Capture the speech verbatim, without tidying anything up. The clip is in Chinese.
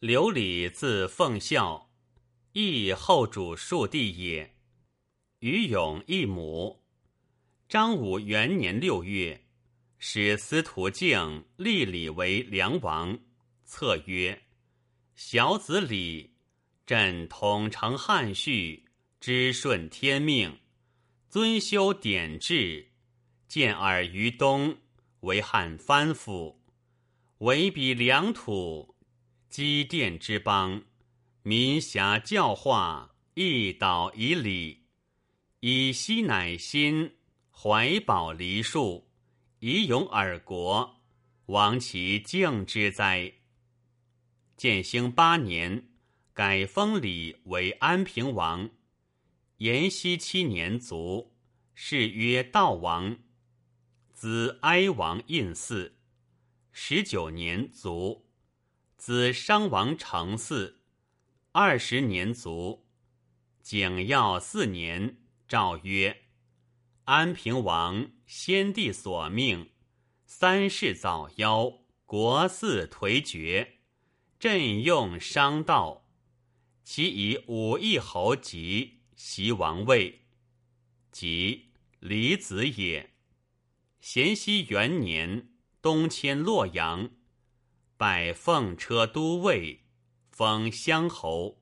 刘礼字奉孝，亦后主庶弟也。于永一母。张武元年六月，使司徒敬立礼为梁王，策曰：小子礼，朕统承汉序，知顺天命，遵修典制，见尔于东，为汉藩府，为彼良土，积淀之邦，民侠教化，一岛以礼，以息乃心，怀宝梨树，以永尔国，亡其敬之哉！建兴八年，改封礼为安平王。延熙七年卒，谥曰悼王。子哀王胤嗣，十九年卒。子商王承嗣，二十年卒。景耀四年，诏曰：安平王先帝所命，三世早夭，国嗣颓绝，朕用商道，其以武义侯籍袭王位，即李子也。咸熙元年，东迁洛阳，拜奉车都尉，封乡侯。